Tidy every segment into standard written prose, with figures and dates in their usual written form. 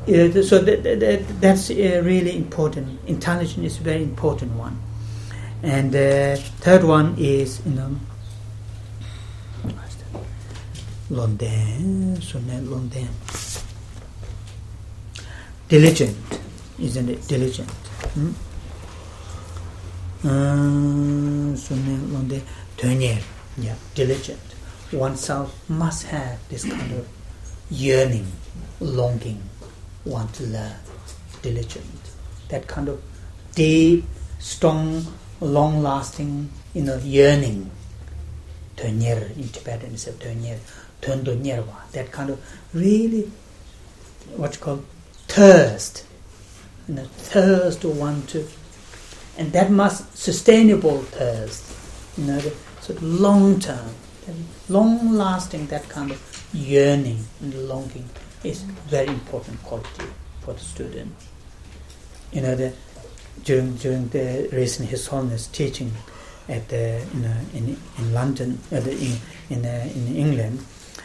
So that's really important. Intelligence is a very important one. And the third one is, Londen. Diligent, isn't it? Diligent. Yeah, diligent. Oneself must have this kind of yearning, longing, want to learn, diligent. That kind of deep, strong, long-lasting, yearning. Tönyer in Tibetan is a tönyer, töndonyerwa. That kind of really, what you call thirst, thirst to want to, and that must sustainable thirst, so long term, long lasting, that kind of yearning and longing is very important quality for the student. During the recent His Holiness teaching at in London, in England,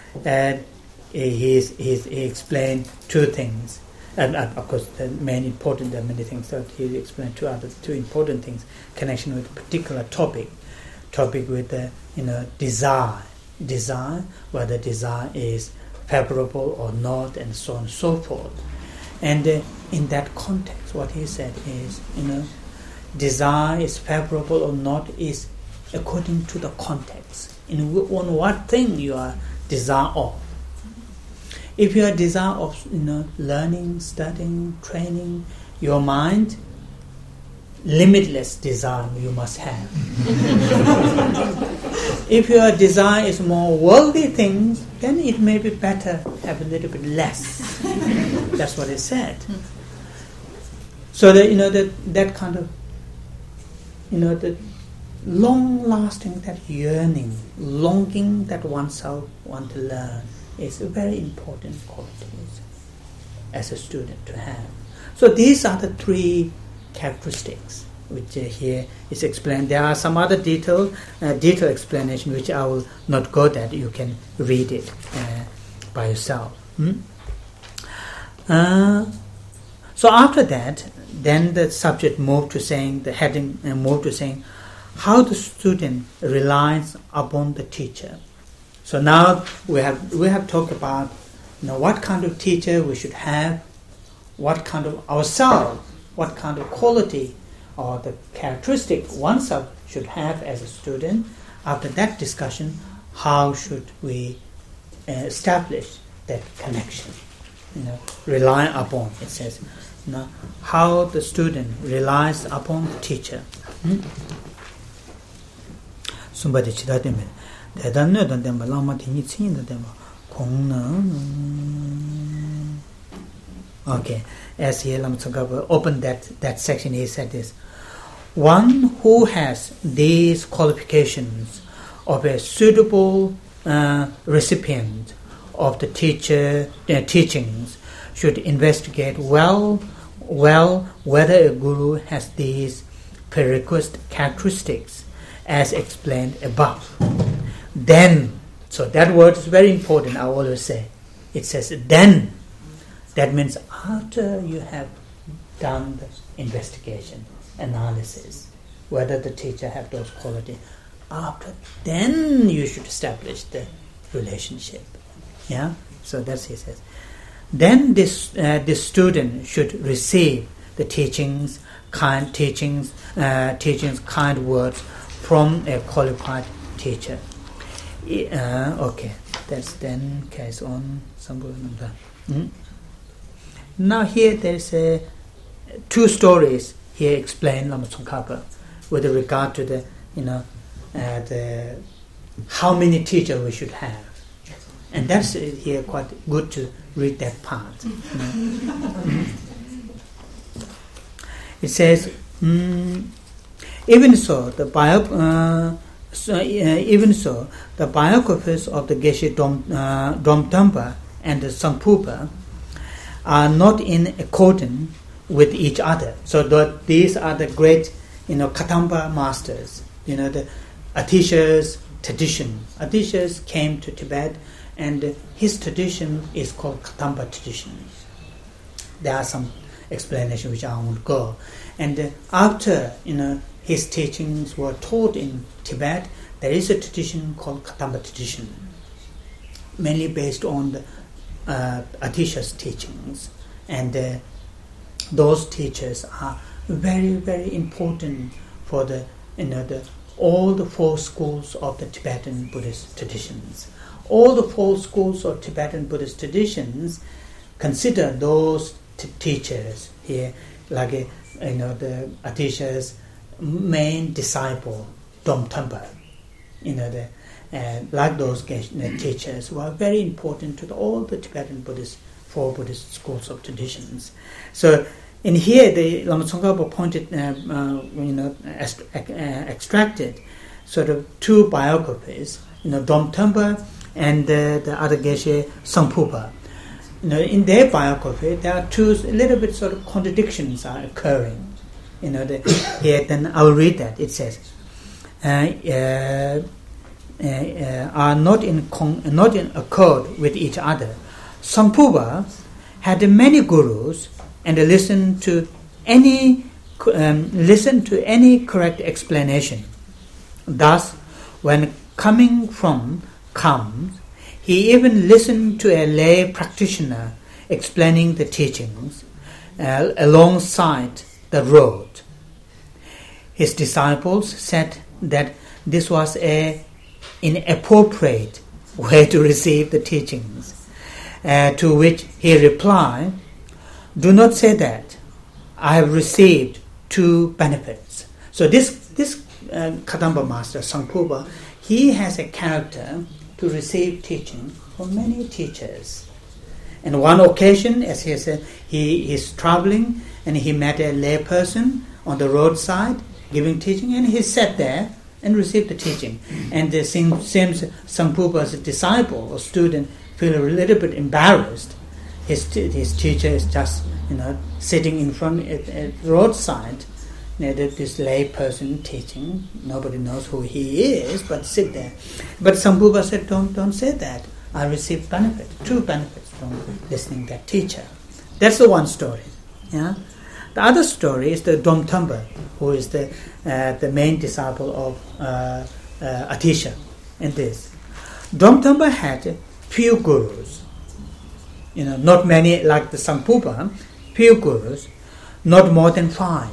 he explained two things. And of course, there are many things that he explained. Two important things, connection with a particular topic with the desire, whether desire is favorable or not, and so on and so forth. And in that context, what he said is, desire is favorable or not is according to the context. On what thing you are desire of. If you are desire of learning, studying, training, your mind, limitless desire you must have. If your desire is more worldly things, then it may be better have a little bit less. That's what it said. So that that kind of the long-lasting, that yearning, longing that oneself want to learn is a very important qualities as a student to have. So these are the three characteristics which here is explained. There are some other detailed explanation which I will not go there. You can read it by yourself. So after that, then the subject moved to saying, the heading moved to saying how the student relies upon the teacher. So now we have talked about what kind of teacher we should have, what kind of ourselves, what kind of quality or the characteristic oneself should have as a student. After that discussion, how should we establish that connection? Rely upon, it says. How the student relies upon the teacher. Somebody okay, as he opened that section, he said this: one who has these qualifications of a suitable recipient of the teachings should investigate well whether a guru has these prerequisite characteristics as explained above. Then, so that word is very important, I always say. It says then. That means after you have done the investigation, analysis, whether the teacher have those qualities, after then you should establish the relationship. Yeah? So that's he says. Then this student should receive the teachings, kind words from a qualified teacher. Okay, that's then case on. Now here there's two stories here explained Lama Tsongkhapa with regard to the how many teachers we should have. And that's here quite good to read that part. It says, even so, the biographers of the Geshe Domtamba and the Tsangpo are not in accordance with each other. So these are the great, Katamba masters. The Atisha's tradition. Atisha's came to Tibet, and his tradition is called Katamba tradition. there are some explanations which I won't go. And after his teachings were taught in Tibet, there is a tradition called Kadamba tradition, mainly based on the Atisha's teachings, and those teachers are very, very important for the all the four schools of the Tibetan Buddhist traditions. All the four schools of Tibetan Buddhist traditions consider those teachers here like the Atisha's main disciple, Domtamba. Like those teachers who are very important to all the Tibetan four Buddhist schools of traditions. So in here, the Lama Tsongkhapa pointed, extracted sort of two biographies, Domtamba and the other Geshe Samphupa. In their biography, there are two little bit sort of contradictions are occurring. Here, then I'll read that. It says, are not in accord with each other. Samphupa had many gurus and listened to any correct explanation. Thus, when coming from comes, he even listened to a lay practitioner explaining the teachings alongside the road. His disciples said that this was an inappropriate way to receive the teachings, to which he replied, "Do not say that. I have received two benefits." So this Kadamba master, Samphupa, he has a character to receive teaching from many teachers. And one occasion, as he said, he is traveling and he met a lay person on the roadside giving teaching, and he sat there and received the teaching. And the same Samphupa's disciple or student feel a little bit embarrassed. His teacher is just sitting in front at the roadside. This lay person teaching, nobody knows who he is, but sit there. But Samphupa said, don't say that. I received two benefits from listening to that teacher. That's the one story. Yeah. The other story is the Domtamba, who is the main disciple of Atisha. In this, Domtamba had few gurus. Not many like the Samphupa. Few gurus, not more than five.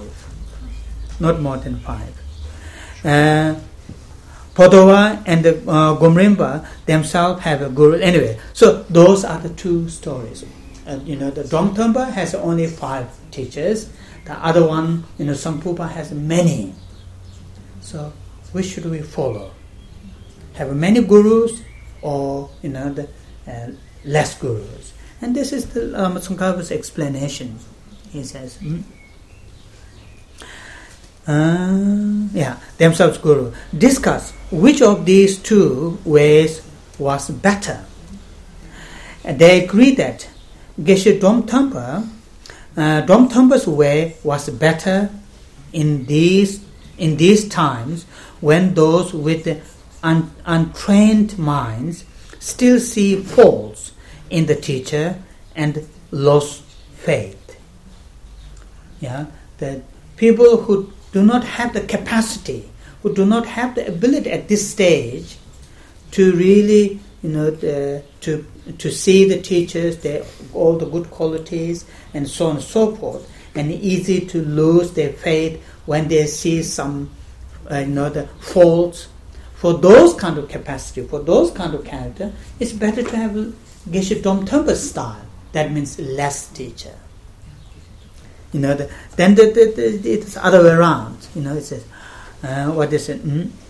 Podova and the Gomrimpa themselves have a guru. Anyway, so those are the two stories. The Domtamba has only 5 teachers. The other one, Samphupa has many. So which should we follow? Have many gurus or the less gurus? And this is the Tsongkhapa's explanation. He says, themselves guru. Discuss which of these two ways was better. And they agree that Geshe Domtamba's way was better in these times when those with untrained minds still see faults in the teacher and lost faith. The people who do not have the capacity, who do not have the ability at this stage to really, to see the teachers, all the good qualities, and so on and so forth, and easy to lose their faith when they see some, the faults. For those kind of capacity, for those kind of character, it's better to have Geshe Domtamba style. That means less teacher. Then it's other way around. It says, what they said,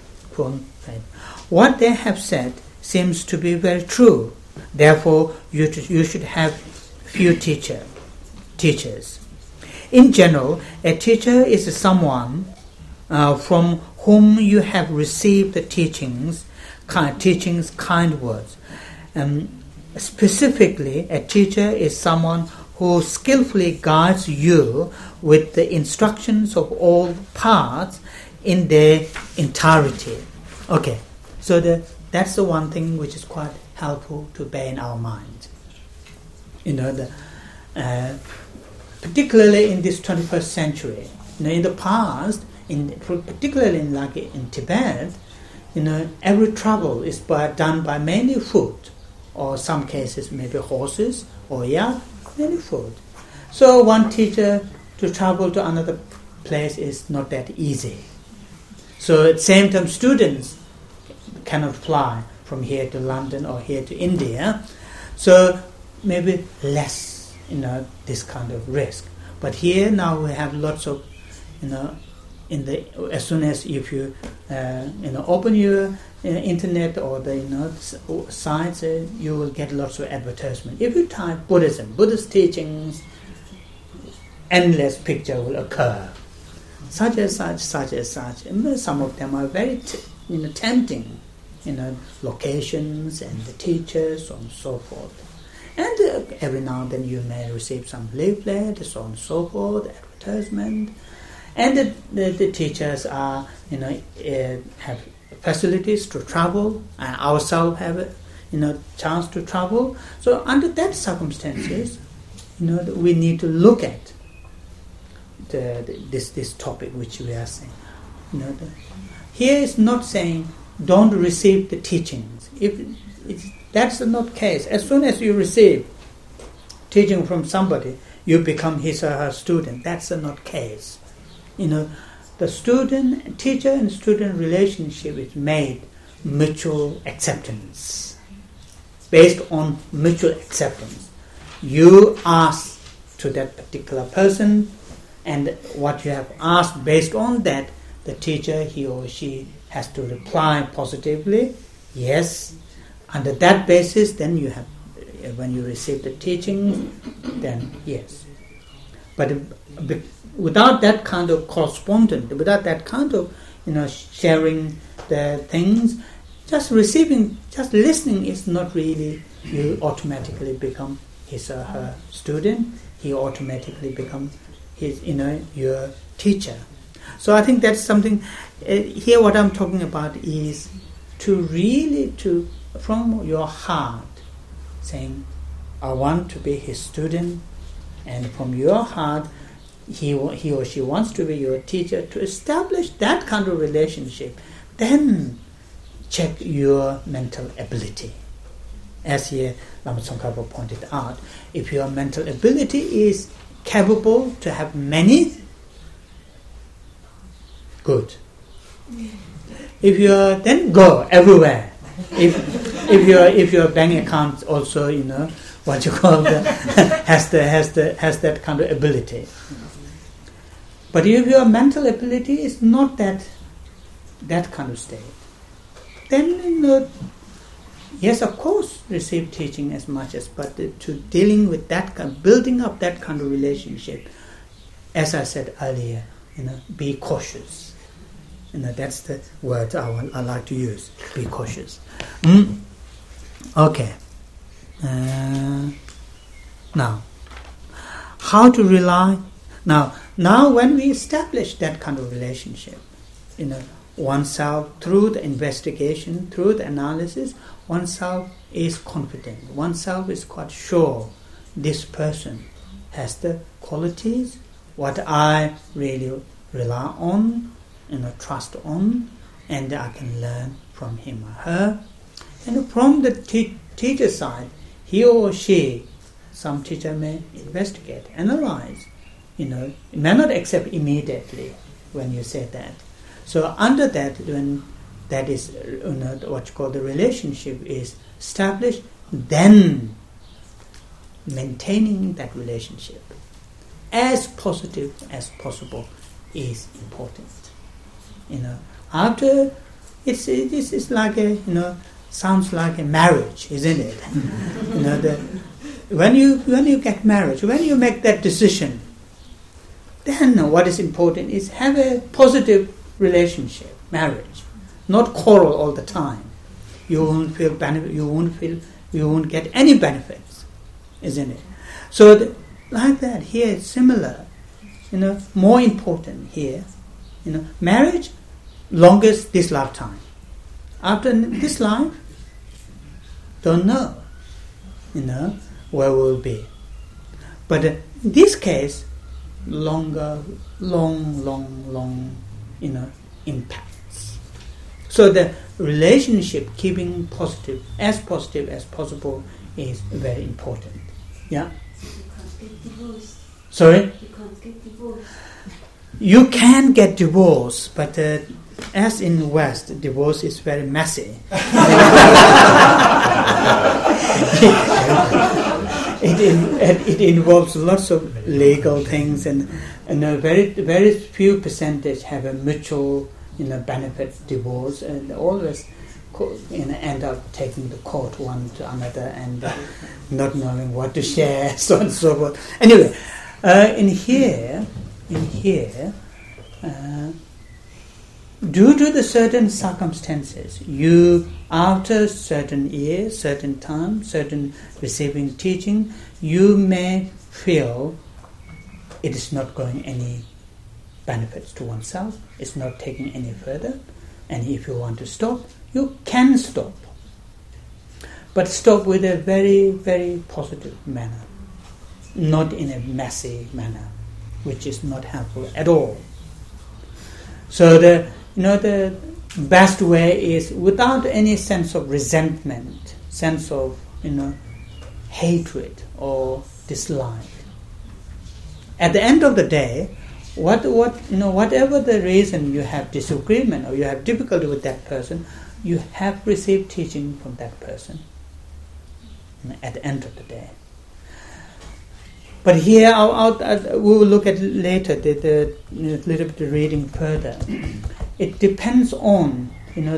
what they have said seems to be very true. Therefore, you should have few teachers. In general, a teacher is someone from whom you have received the teachings, kind words. Specifically, a teacher is someone who skillfully guides you with the instructions of all parts in their entirety. Okay, so that's the one thing which is quite helpful to bear in our mind. particularly in this 21st century. In the past, particularly in Tibet, every travel is done by mainly foot, or some cases maybe horses, or mainly foot. So one teacher to travel to another place is not that easy. So at the same time, students cannot fly from here to London or here to India. So maybe less, this kind of risk. But here now we have lots of, as soon as if you, open your internet or the sites, you will get lots of advertisement. If you type Buddhism, Buddhist teachings, endless picture will occur. Such as such. And some of them are very tempting, locations and the teachers, so on and so forth. And every now and then you may receive some leaflet, so on and so forth, advertisement. And the teachers are, have facilities to travel, and ourselves have a, chance to travel. So under that circumstances, we need to look at this topic which we are saying. Here is not saying don't receive the teachings. That's not the case. As soon as you receive teaching from somebody, you become his or her student. That's not the case. The teacher and student relationship is made mutual acceptance. Based on mutual acceptance, you ask to that particular person, and what you have asked, based on that, the teacher, he or she, has to reply positively, yes. Under that basis, then you have, when you receive the teaching, then yes. But without that kind of correspondence, without that kind of sharing the things, just receiving, just listening is not really, you automatically become his or her student, he automatically become his, your teacher. So I think that's something, here what I'm talking about is to really, from your heart, saying, I want to be his student, and from your heart, he or she wants to be your teacher, to establish that kind of relationship, then check your mental ability. As here Lama Tsongkhapa pointed out, if your mental ability is capable to have many, good. If you're, then go everywhere. If your bank account also, what you call has that kind of ability. But if your mental ability is not that kind of state, then yes, of course, receive teaching as much as, but to dealing with that kind, building up that kind of relationship, as I said earlier, be cautious. That's the word I like to use. Be cautious. Okay. Now, how to rely? Now, when we establish that kind of relationship, oneself, through the investigation, through the analysis, oneself is confident. Oneself is quite sure this person has the qualities what I really rely on, trust on, and I can learn from him or her. And from the teacher side, he or she, some teacher may investigate, analyze, may not accept immediately when you say that. So under that, when that is what you call the relationship is established, then maintaining that relationship as positive as possible is important. After it's like a sounds like a marriage, isn't it? When you get married, when you make that decision, then what is important is have a positive relationship, marriage, not quarrel all the time. You won't feel benefit. You won't get any benefits, isn't it? So like that here, it's similar. More important here. Marriage, longest this lifetime. After this life, don't know, where we'll be. But in this case, longer, long, impacts. So the relationship, keeping positive as possible, is very important. Yeah. You can't get divorced. Sorry? You can't get divorced. You can get divorced, but as in the West, divorce is very messy. It involves lots of legal things, and a very few percentage have a mutual benefit divorce, and always end up taking the court one to another and not knowing what to share, so on and so forth. Anyway, in here, due to the certain circumstances, you, after certain years, certain time, certain receiving teaching, you may feel it is not going any benefits to oneself, it's not taking any further, and if you want to stop, you can stop. But stop with a very, very positive manner, not in a messy manner, which is not helpful at all. So the best way is without any sense of resentment, sense of hatred or dislike. At the end of the day, whatever the reason you have disagreement or you have difficulty with that person, you have received teaching from that person. At the end of the day. But here, we will look at later, the little bit of reading further. It depends on,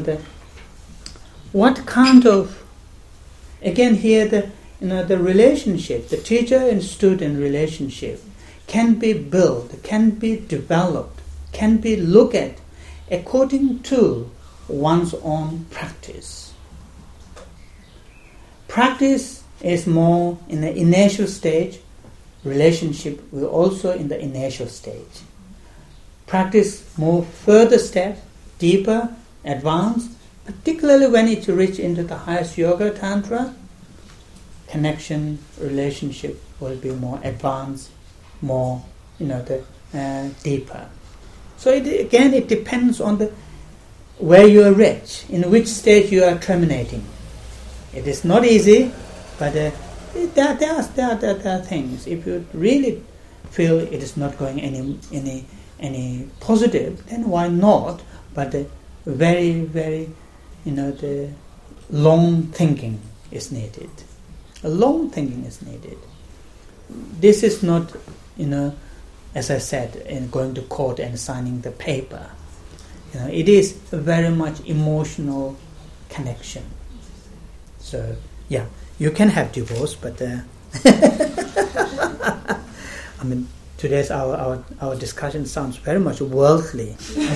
what kind of, again here, the relationship, the teacher and student relationship can be built, can be developed, can be looked at according to one's own practice. Practice is more in the initial stage. Relationship will also in the initial stage. Practice more further step, deeper, advanced, particularly when it reaches into the highest yoga tantra, connection, relationship will be more advanced, more, deeper. So it depends on where you are reached, in which stage you are terminating. It is not easy, but there are things. If you really feel it is not going any positive, then why not? But the very, very, the long thinking is needed. A long thinking is needed. This is not, as I said, in going to court and signing the paper. It is very much emotional connection. So, yeah, you can have divorce, but today's our discussion sounds very much worldly.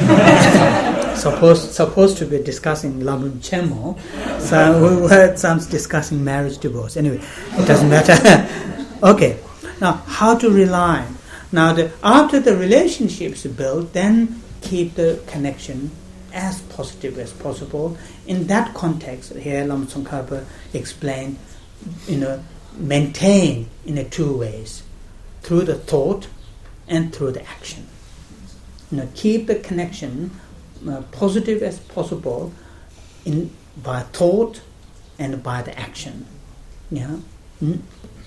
supposed to be discussing Lamrim Chemo, so it sounds discussing marriage divorce. Anyway, it doesn't matter. Okay, now how to rely? Now, after the relationships built, then keep the connection as positive as possible. In that context, here Lama Tsongkhapa explained, maintain in two ways, through the thought and through the action. Keep the connection positive as possible by thought and by the action. Yeah.